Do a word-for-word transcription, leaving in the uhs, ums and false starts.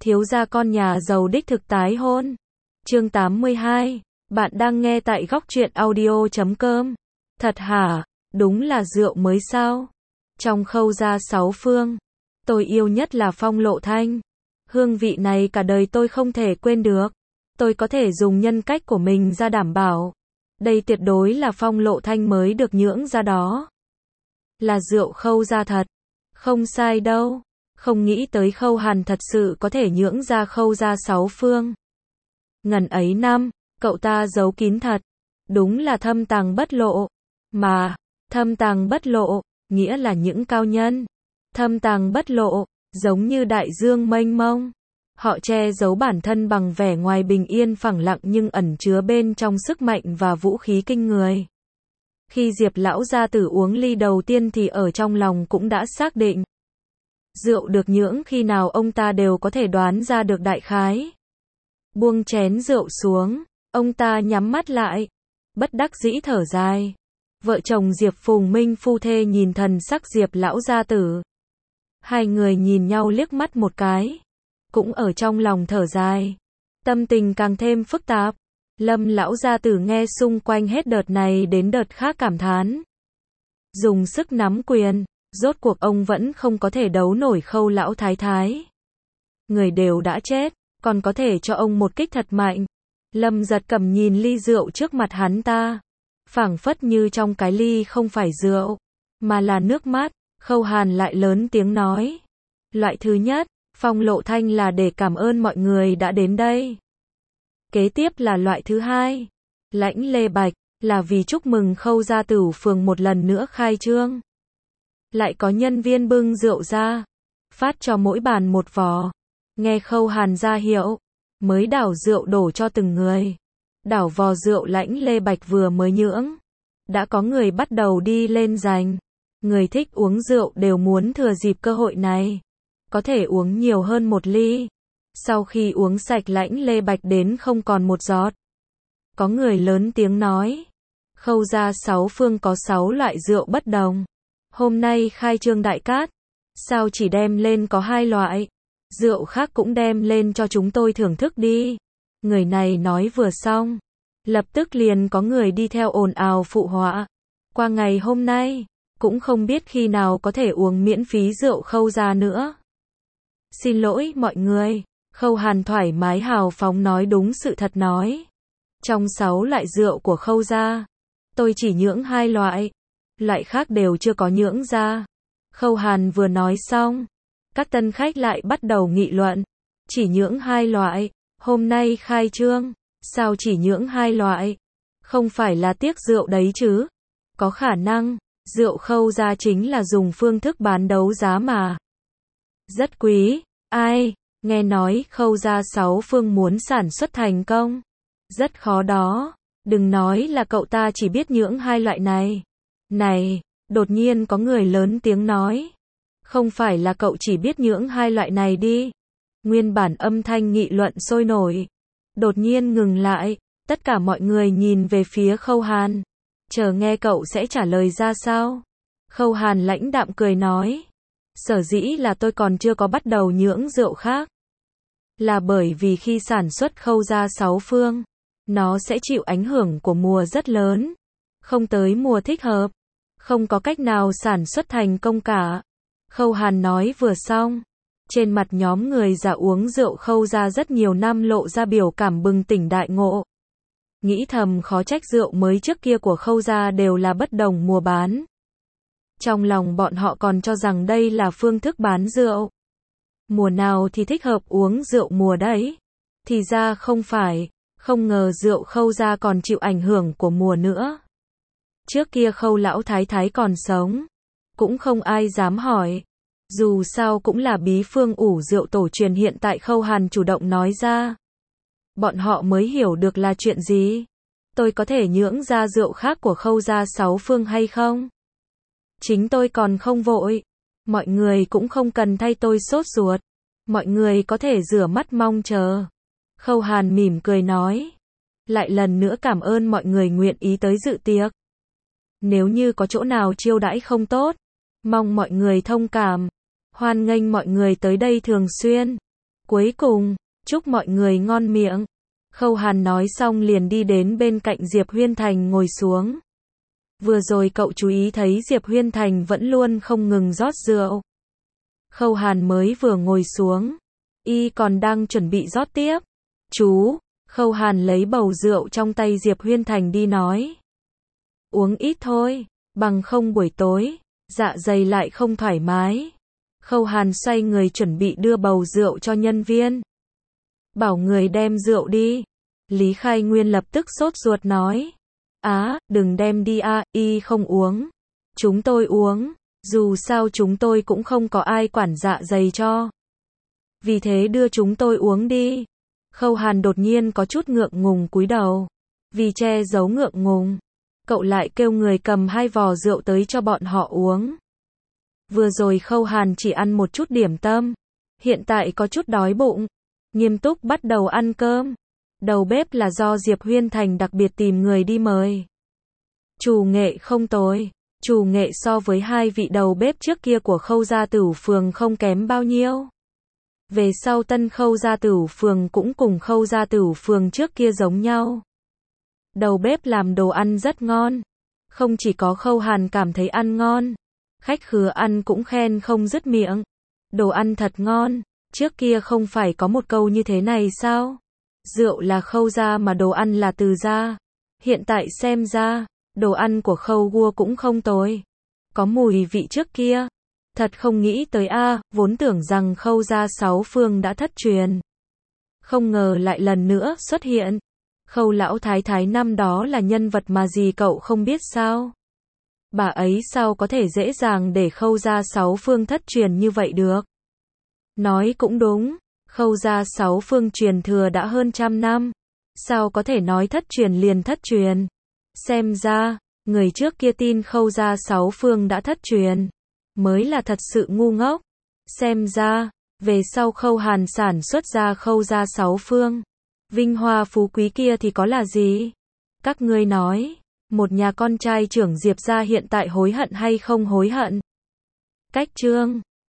Thiếu gia con nhà giàu đích thực tái hôn. Chương tám mươi hai. Bạn đang nghe tại góc truyện audio chấm com. Thật hả? Đúng là rượu mới sao? Trong Khâu gia sáu phương, tôi yêu nhất là Phong Lộ Thanh. Hương vị này cả đời tôi không thể quên được. Tôi có thể dùng nhân cách của mình ra đảm bảo. Đây tuyệt đối là Phong Lộ Thanh mới được nhưỡng ra đó. Là rượu Khâu gia thật. Không sai đâu. Không nghĩ tới Khâu Hàn thật sự có thể nhưỡng ra Khâu gia sáu phương. Ngần ấy năm, cậu ta giấu kín thật. Đúng là thâm tàng bất lộ. Mà, thâm tàng bất lộ, nghĩa là những cao nhân. Thâm tàng bất lộ, giống như đại dương mênh mông. Họ che giấu bản thân bằng vẻ ngoài bình yên phẳng lặng nhưng ẩn chứa bên trong sức mạnh và vũ khí kinh người. Khi Diệp lão gia tử uống ly đầu tiên thì ở trong lòng cũng đã xác định. Rượu được nhưỡng khi nào ông ta đều có thể đoán ra được đại khái. Buông chén rượu xuống, ông ta nhắm mắt lại, bất đắc dĩ thở dài. Vợ chồng Diệp Phùng Minh phu thê nhìn thần sắc Diệp lão gia tử. Hai người nhìn nhau liếc mắt một cái, cũng ở trong lòng thở dài. Tâm tình càng thêm phức tạp. Lâm lão gia tử nghe xung quanh hết đợt này đến đợt khác cảm thán. Dùng sức nắm quyền, rốt cuộc ông vẫn không có thể đấu nổi Khâu lão thái thái. Người đều đã chết, còn có thể cho ông một kích thật mạnh. Lâm Giật Cầm nhìn ly rượu trước mặt hắn ta, phảng phất như trong cái ly không phải rượu, mà là nước mắt. Khâu Hàn lại lớn tiếng nói. Loại thứ nhất, Phong Lộ Thanh là để cảm ơn mọi người đã đến đây. Kế tiếp là loại thứ hai, Lãnh Lê Bạch, là vì chúc mừng Khâu gia Tửu phường một lần nữa khai trương. Lại có nhân viên bưng rượu ra, phát cho mỗi bàn một vò. Nghe Khâu Hàn ra hiệu, mới đảo rượu đổ cho từng người. Đảo vò rượu Lãnh Lê Bạch vừa mới nhưỡng, đã có người bắt đầu đi lên giành. Người thích uống rượu đều muốn thừa dịp cơ hội này, có thể uống nhiều hơn một ly. Sau khi uống sạch Lãnh Lê Bạch đến không còn một giọt, có người lớn tiếng nói. Khâu gia sáu phương có sáu loại rượu bất đồng. Hôm nay khai trương đại cát, sao chỉ đem lên có hai loại? Rượu khác cũng đem lên cho chúng tôi thưởng thức đi. Người này nói vừa xong, lập tức liền có người đi theo ồn ào phụ họa. Qua ngày hôm nay, cũng không biết khi nào có thể uống miễn phí rượu Khâu gia nữa. Xin lỗi mọi người, Khâu Hàn thoải mái hào phóng nói đúng sự thật nói. Trong sáu loại rượu của Khâu gia, tôi chỉ nhưỡng hai loại, loại khác đều chưa có nhưỡng ra. Khâu Hàn vừa nói xong, các tân khách lại bắt đầu nghị luận. Chỉ nhưỡng hai loại, hôm nay khai trương, sao chỉ nhưỡng hai loại? Không phải là tiếc rượu đấy chứ? Có khả năng, rượu Khâu gia chính là dùng phương thức bán đấu giá mà. Rất quý, ai, nghe nói Khâu gia sáu phương muốn sản xuất thành công. Rất khó đó, đừng nói là cậu ta chỉ biết nhưỡng hai loại này. Này, đột nhiên có người lớn tiếng nói. Không phải là cậu chỉ biết nhưỡng hai loại này đi. Nguyên bản âm thanh nghị luận sôi nổi, đột nhiên ngừng lại, tất cả mọi người nhìn về phía Khâu Hàn, chờ nghe cậu sẽ trả lời ra sao. Khâu Hàn lãnh đạm cười nói. Sở dĩ là tôi còn chưa có bắt đầu nhưỡng rượu khác, là bởi vì khi sản xuất Khâu gia sáu phương, nó sẽ chịu ảnh hưởng của mùa rất lớn. Không tới mùa thích hợp, không có cách nào sản xuất thành công cả. Khâu Hàn nói vừa xong, trên mặt nhóm người già uống rượu Khâu gia rất nhiều năm lộ ra biểu cảm bừng tỉnh đại ngộ. Nghĩ thầm khó trách rượu mới trước kia của Khâu gia đều là bất đồng mùa bán. Trong lòng bọn họ còn cho rằng đây là phương thức bán rượu. Mùa nào thì thích hợp uống rượu mùa đấy. Thì ra không phải, không ngờ rượu Khâu gia còn chịu ảnh hưởng của mùa nữa. Trước kia Khâu lão thái thái còn sống, cũng không ai dám hỏi. Dù sao cũng là bí phương ủ rượu tổ truyền hiện tại Khâu Hàn chủ động nói ra. Bọn họ mới hiểu được là chuyện gì. Tôi có thể nhưỡng ra rượu khác của Khâu gia sáu phương hay không? Chính tôi còn không vội. Mọi người cũng không cần thay tôi sốt ruột. Mọi người có thể rửa mắt mong chờ. Khâu Hàn mỉm cười nói. Lại lần nữa cảm ơn mọi người nguyện ý tới dự tiệc. Nếu như có chỗ nào chiêu đãi không tốt, mong mọi người thông cảm. Hoan nghênh mọi người tới đây thường xuyên. cuối cùng, chúc mọi người ngon miệng. Khâu Hàn nói xong liền đi đến bên cạnh Diệp Huyên Thành ngồi xuống. Vừa rồi cậu chú ý thấy Diệp Huyên Thành vẫn luôn không ngừng rót rượu. Khâu Hàn mới vừa ngồi xuống, y còn đang chuẩn bị rót tiếp. Chú, Khâu Hàn lấy bầu rượu trong tay Diệp Huyên Thành đi nói. Uống ít thôi, bằng không buổi tối, dạ dày lại không thoải mái. Khâu Hàn xoay người chuẩn bị đưa bầu rượu cho nhân viên. Bảo người đem rượu đi. Lý Khai Nguyên lập tức sốt ruột nói. Á, đừng đem đi a, y không uống. Chúng tôi uống, dù sao chúng tôi cũng không có ai quản dạ dày cho. Vì thế đưa chúng tôi uống đi. Khâu Hàn đột nhiên có chút ngượng ngùng cúi đầu. Vì che giấu ngượng ngùng, cậu lại kêu người cầm hai vò rượu tới cho bọn họ uống. Vừa rồi Khâu Hàn chỉ ăn một chút điểm tâm, hiện tại có chút đói bụng, nghiêm túc bắt đầu ăn cơm. Đầu bếp là do Diệp Huyên Thành đặc biệt tìm người đi mời. Chủ nghệ không tồi, chủ nghệ so với hai vị đầu bếp trước kia của Khâu gia Tửu phường không kém bao nhiêu. Về sau tân Khâu gia Tửu phường cũng cùng Khâu gia Tửu phường trước kia giống nhau. Đầu bếp làm đồ ăn rất ngon. Không chỉ có Khâu Hàn cảm thấy ăn ngon, khách khứa ăn cũng khen không dứt miệng. Đồ ăn thật ngon, trước kia không phải có một câu như thế này sao? Rượu là Khâu gia mà đồ ăn là Từ gia. Hiện tại xem ra, đồ ăn của Khâu Gua cũng không tồi. Có mùi vị trước kia. Thật không nghĩ tới a, vốn tưởng rằng Khâu gia sáu phương đã thất truyền. Không ngờ lại lần nữa xuất hiện. Khâu lão thái thái năm đó là nhân vật mà gì cậu không biết sao? Bà ấy sao có thể dễ dàng để Khâu gia sáu phương thất truyền như vậy được? Nói cũng đúng, Khâu gia sáu phương truyền thừa đã hơn trăm năm. Sao có thể nói thất truyền liền thất truyền? Xem ra, người trước kia tin Khâu gia sáu phương đã thất truyền, mới là thật sự ngu ngốc. Xem ra, về sau Khâu Hàn sản xuất ra Khâu gia sáu phương, vinh hoa phú quý kia thì có là gì? Các ngươi nói, một nhà con trai trưởng Diệp gia hiện tại hối hận hay không hối hận? Cách chương